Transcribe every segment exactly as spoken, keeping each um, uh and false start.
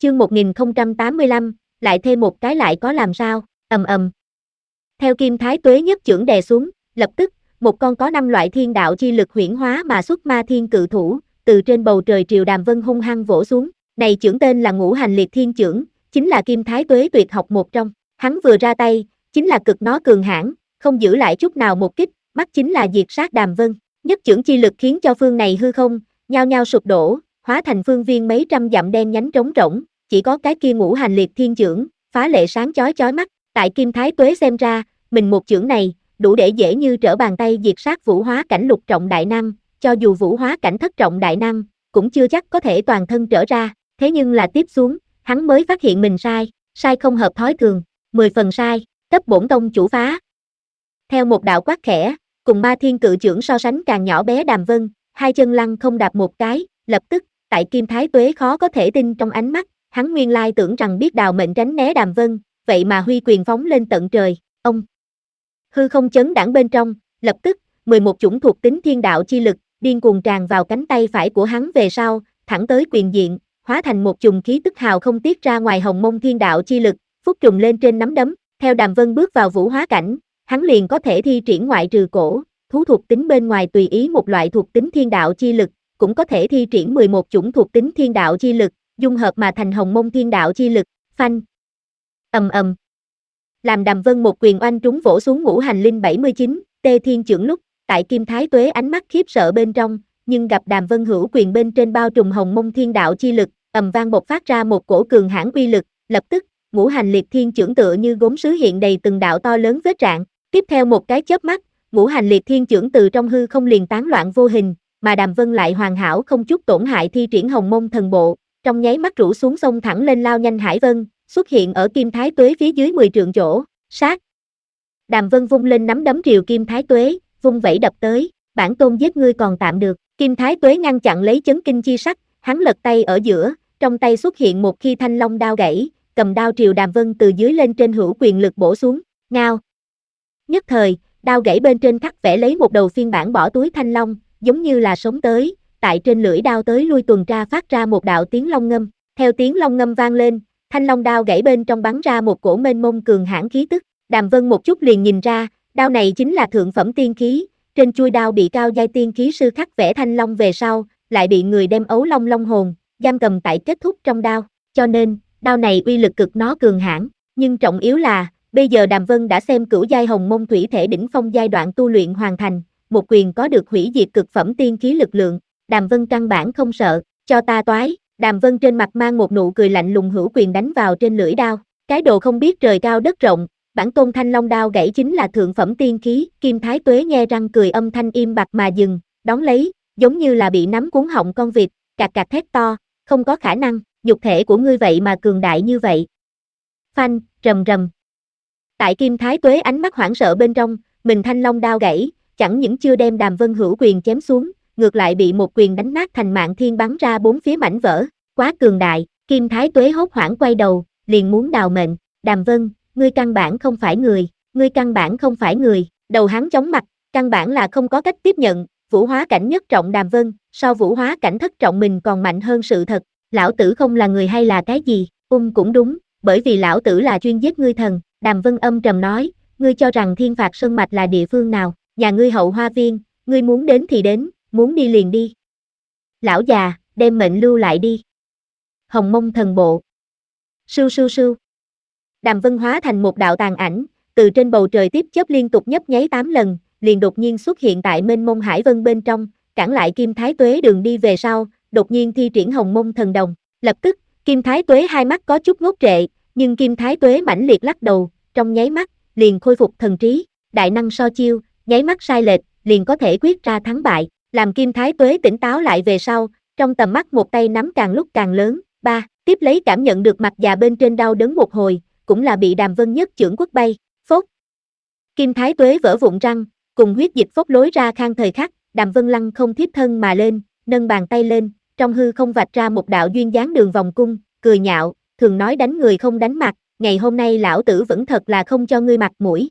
Chương một nghìn không trăm tám mươi lăm, lại thêm một cái lại có làm sao, ầm ầm. Theo Kim Thái Tuế nhất chưởng đè xuống, lập tức, một con có năm loại thiên đạo chi lực huyễn hóa mà xuất ma thiên cự thủ, từ trên bầu trời triều đàm vân hung hăng vỗ xuống. Này chưởng tên là Ngũ Hành Liệt Thiên Chưởng, chính là Kim Thái Tuế tuyệt học một trong. Hắn vừa ra tay, chính là cực nó cường hãn, không giữ lại chút nào một kích, mắt chính là diệt sát đàm vân. Nhất chưởng chi lực khiến cho phương này hư không, nhao nhao sụp đổ, hóa thành phương viên mấy trăm dặm đen nhánh trống rỗng, chỉ có cái kia Ngũ Hành Liệt Thiên Chưởng, phá lệ sáng chói chói mắt. Tại Kim Thái Tuế xem ra, mình một chưởng này, đủ để dễ như trở bàn tay diệt sát vũ hóa cảnh lục trọng đại năng, cho dù vũ hóa cảnh thất trọng đại năng, cũng chưa chắc có thể toàn thân trở ra. Thế nhưng là tiếp xuống, hắn mới phát hiện mình sai, sai không hợp thói thường, mười phần sai, cấp bổn tông chủ phá. Theo một đạo quát khẽ, cùng ma thiên cự chưởng so sánh càng nhỏ bé đàm vân, hai chân lăng không đạp một cái, lập tức, tại Kim Thái Tuế khó có thể tin trong ánh mắt, hắn nguyên lai tưởng rằng biết đào mệnh tránh né đàm vân, vậy mà huy quyền phóng lên tận trời, ông. Hư không chấn đãng bên trong, lập tức, mười một chủng thuộc tính thiên đạo chi lực, điên cuồng tràn vào cánh tay phải của hắn về sau, thẳng tới quyền diện, hóa thành một chùm khí tức hào không tiết ra ngoài hồng mông thiên đạo chi lực, phúc trùng lên trên nắm đấm. Theo đàm vân bước vào vũ hóa cảnh, hắn liền có thể thi triển ngoại trừ cổ, thú thuộc tính bên ngoài tùy ý một loại thuộc tính thiên đạo chi lực, cũng có thể thi triển mười một chủng thuộc tính thiên đạo chi lực, dung hợp mà thành hồng mông thiên đạo chi lực, phanh. Ầm ầm. Làm đàm vân một quyền oanh trúng vỗ xuống Ngũ Hành Linh bảy mươi chín, tê thiên chưởng lúc, tại Kim Thái Tuế ánh mắt khiếp sợ bên trong, nhưng gặp đàm vân hữu quyền bên trên bao trùm hồng mông thiên đạo chi lực, ầm vang bộc phát ra một cổ cường hãn uy lực, lập tức, Ngũ Hành Liệt Thiên Chưởng tựa như gốm sứ hiện đầy từng đạo to lớn vết rạn, tiếp theo một cái chớp mắt, Ngũ Hành Liệt Thiên Chưởng từ trong hư không liền tán loạn vô hình, mà đàm vân lại hoàn hảo không chút tổn hại thi triển hồng mông thần bộ, trong nháy mắt rũ xuống sông thẳng lên lao nhanh hải vân, xuất hiện ở Kim Thái Tuế phía dưới mười trượng chỗ, sát. Đàm vân vung lên nắm đấm triều Kim Thái Tuế, vung vẩy đập tới, bản tôn giết ngươi còn tạm được, Kim Thái Tuế ngăn chặn lấy chấn kinh chi sắc, hắn lật tay ở giữa, trong tay xuất hiện một khi thanh long đao gãy, cầm đao triều đàm vân từ dưới lên trên hữu quyền lực bổ xuống, ngao. Nhất thời, đao gãy bên trên khắc vẽ lấy một đầu phiên bản bỏ túi thanh long, giống như là sống tới, tại trên lưỡi đao tới lui tuần tra phát ra một đạo tiếng long ngâm, theo tiếng long ngâm vang lên, thanh long đao gãy bên trong bắn ra một cổ mênh mông cường hãn khí tức, đàm vân một chút liền nhìn ra, đao này chính là thượng phẩm tiên khí, trên chuôi đao bị cao giai tiên khí sư khắc vẽ thanh long về sau, lại bị người đem ấu long long hồn, giam cầm tại kết thúc trong đao, cho nên, đao này uy lực cực nó cường hãn, nhưng trọng yếu là, bây giờ đàm vân đã xem cửu giai hồng mông thủy thể đỉnh phong giai đoạn tu luyện hoàn thành, một quyền có được hủy diệt cực phẩm tiên khí lực lượng, đàm vân căn bản không sợ, cho ta toái, đàm vân trên mặt mang một nụ cười lạnh lùng hữu quyền đánh vào trên lưỡi đao, cái đồ không biết trời cao đất rộng, bản tôn thanh long đao gãy chính là thượng phẩm tiên khí, Kim Thái Tuế nghe răng cười âm thanh im bặt mà dừng, đón lấy, giống như là bị nắm cuốn họng con vịt, cạc cạc thét to, không có khả năng, nhục thể của ngươi vậy mà cường đại như vậy. Phanh, rầm rầm. Tại Kim Thái Tuế ánh mắt hoảng sợ bên trong, mình thanh long đao gãy, chẳng những chưa đem đàm vân hữu quyền chém xuống, ngược lại bị một quyền đánh nát thành mạng thiên bắn ra bốn phía mảnh vỡ, quá cường đại, Kim Thái Tuế hốt hoảng quay đầu, liền muốn đào mệnh, đàm vân, ngươi căn bản không phải người, ngươi căn bản không phải người, đầu hắn chóng mặt, căn bản là không có cách tiếp nhận, vũ hóa cảnh nhất trọng đàm vân, so vũ hóa cảnh thất trọng mình còn mạnh hơn sự thật, lão tử không là người hay là cái gì, ung cũng đúng, bởi vì lão tử là chuyên giết ngươi thần, đàm vân âm trầm nói, ngươi cho rằng Thiên Phạt Sơn Mạch là địa phương nào, nhà ngươi hậu hoa viên, ngươi muốn đến thì đến, muốn đi liền đi. Lão già, đem mệnh lưu lại đi. Hồng mông thần bộ. Sưu sưu sưu. Đàm vân hóa thành một đạo tàn ảnh, từ trên bầu trời tiếp chớp liên tục nhấp nháy tám lần, liền đột nhiên xuất hiện tại mênh mông hải vân bên trong, cản lại Kim Thái Tuế đường đi về sau, đột nhiên thi triển hồng mông thần đồng, lập tức, Kim Thái Tuế hai mắt có chút ngốc trệ, nhưng Kim Thái Tuế mãnh liệt lắc đầu, trong nháy mắt, liền khôi phục thần trí, đại năng so chiêu, nháy mắt sai lệch, liền có thể quyết ra thắng bại, làm Kim Thái Tuế tỉnh táo lại về sau, trong tầm mắt một tay nắm càng lúc càng lớn, ba, tiếp lấy cảm nhận được mặt già bên trên đau đớn một hồi, cũng là bị đàm vân nhất chưởng quất bay, phốt. Kim Thái Tuế vỡ vụn răng, cùng huyết dịch phốc lối ra khang thời khắc, đàm vân lăng không thiếp thân mà lên, nâng bàn tay lên, trong hư không vạch ra một đạo duyên dáng đường vòng cung, cười nhạo, thường nói đánh người không đánh mặt, ngày hôm nay lão tử vẫn thật là không cho ngươi mặt mũi.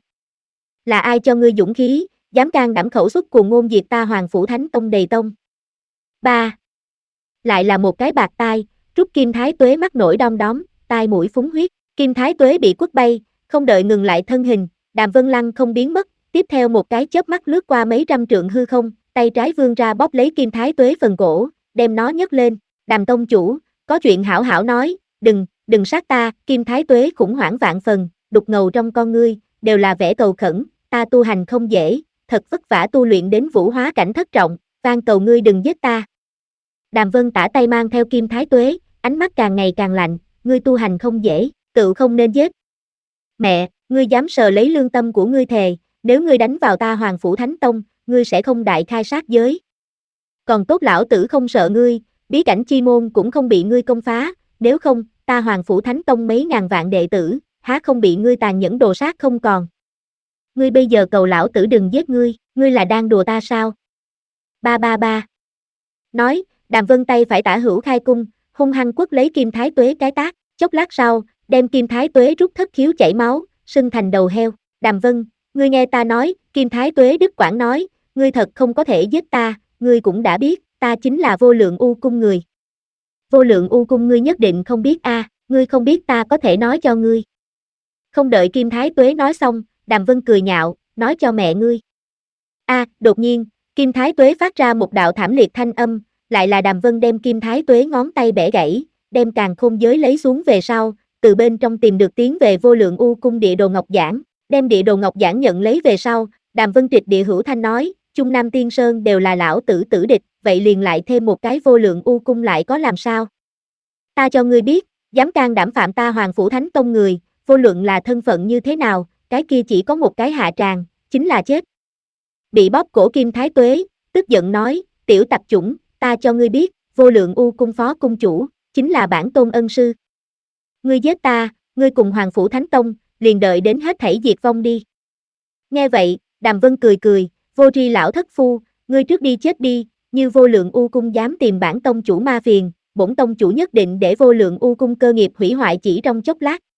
Là ai cho ngươi dũng khí, dám can đảm khẩu xuất cuồng ngôn diệt ta Hoàng Phủ Thánh Tông Đầy Tông. ba. Lại là một cái bạt tai, Trúc Kim Thái Tuế mắt nổi đom đóm, tai mũi phúng huyết, Kim Thái Tuế bị quất bay, không đợi ngừng lại thân hình, Đàm Vân Lăng không biến mất, tiếp theo một cái chớp mắt lướt qua mấy trăm trượng hư không, tay trái vươn ra bóp lấy Kim Thái Tuế phần cổ, đem nó nhấc lên, Đàm tông chủ, có chuyện hảo hảo nói, đừng, đừng sát ta, Kim Thái Tuế khủng hoảng vạn phần, đục ngầu trong con ngươi, đều là vẻ cầu khẩn, ta tu hành không dễ, thật vất vả tu luyện đến vũ hóa cảnh thất trọng, van cầu ngươi đừng giết ta. Đàm Vân tả tay mang theo Kim Thái Tuế, ánh mắt càng ngày càng lạnh, ngươi tu hành không dễ, tự không nên giết. Mẹ, ngươi dám sờ lấy lương tâm của ngươi thề, nếu ngươi đánh vào ta Hoàng Phủ Thánh Tông, ngươi sẽ không đại khai sát giới. Còn tốt lão tử không sợ ngươi, bí cảnh chi môn cũng không bị ngươi công phá, nếu không, ta Hoàng Phủ Thánh Tông mấy ngàn vạn đệ tử, há không bị ngươi tàn nhẫn đồ sát không còn. Ngươi bây giờ cầu lão tử đừng giết ngươi, ngươi là đang đùa ta sao? Ba ba ba. Nói, Đàm Vân tay phải tả hữu khai cung, hung hăng quất lấy Kim Thái Tuế cái tát, chốc lát sau, đem Kim Thái Tuế rút thất khiếu chảy máu, sưng thành đầu heo. Đàm Vân, ngươi nghe ta nói, Kim Thái Tuế đứt quãng nói, ngươi thật không có thể giết ta, ngươi cũng đã biết, ta chính là Vô Lượng U Cung người. Vô Lượng U Cung ngươi nhất định không biết a, à, ngươi không biết ta có thể nói cho ngươi. Không đợi Kim Thái Tuế nói xong, Đàm Vân cười nhạo, nói cho mẹ ngươi. A, à, đột nhiên, Kim Thái Tuế phát ra một đạo thảm liệt thanh âm, lại là Đàm Vân đem Kim Thái Tuế ngón tay bẻ gãy, đem càn khôn giới lấy xuống về sau, từ bên trong tìm được tiến về Vô Lượng U Cung địa đồ ngọc giản, đem địa đồ ngọc giản nhận lấy về sau, Đàm Vân trịch địa hữu thanh nói, Trung Nam Tiên Sơn đều là lão tử tử địch, vậy liền lại thêm một cái Vô Lượng U Cung lại có làm sao? Ta cho ngươi biết, dám can đảm phạm ta Hoàng Phủ Thánh Tông người, vô luận là thân phận như thế nào, cái kia chỉ có một cái hạ tràng, chính là chết. Bị bóp cổ Kim Thái Tuế, tức giận nói, tiểu tặc chủng, ta cho ngươi biết, Vô Lượng U Cung phó cung chủ, chính là bản tôn ân sư. Ngươi giết ta, ngươi cùng Hoàng Phủ Thánh Tông, liền đợi đến hết thảy diệt vong đi. Nghe vậy, Đàm Vân cười cười, vô tri lão thất phu, ngươi trước đi chết đi, như Vô Lượng U Cung dám tìm bản tông chủ ma phiền, bổn tông chủ nhất định để Vô Lượng U Cung cơ nghiệp hủy hoại chỉ trong chốc lát.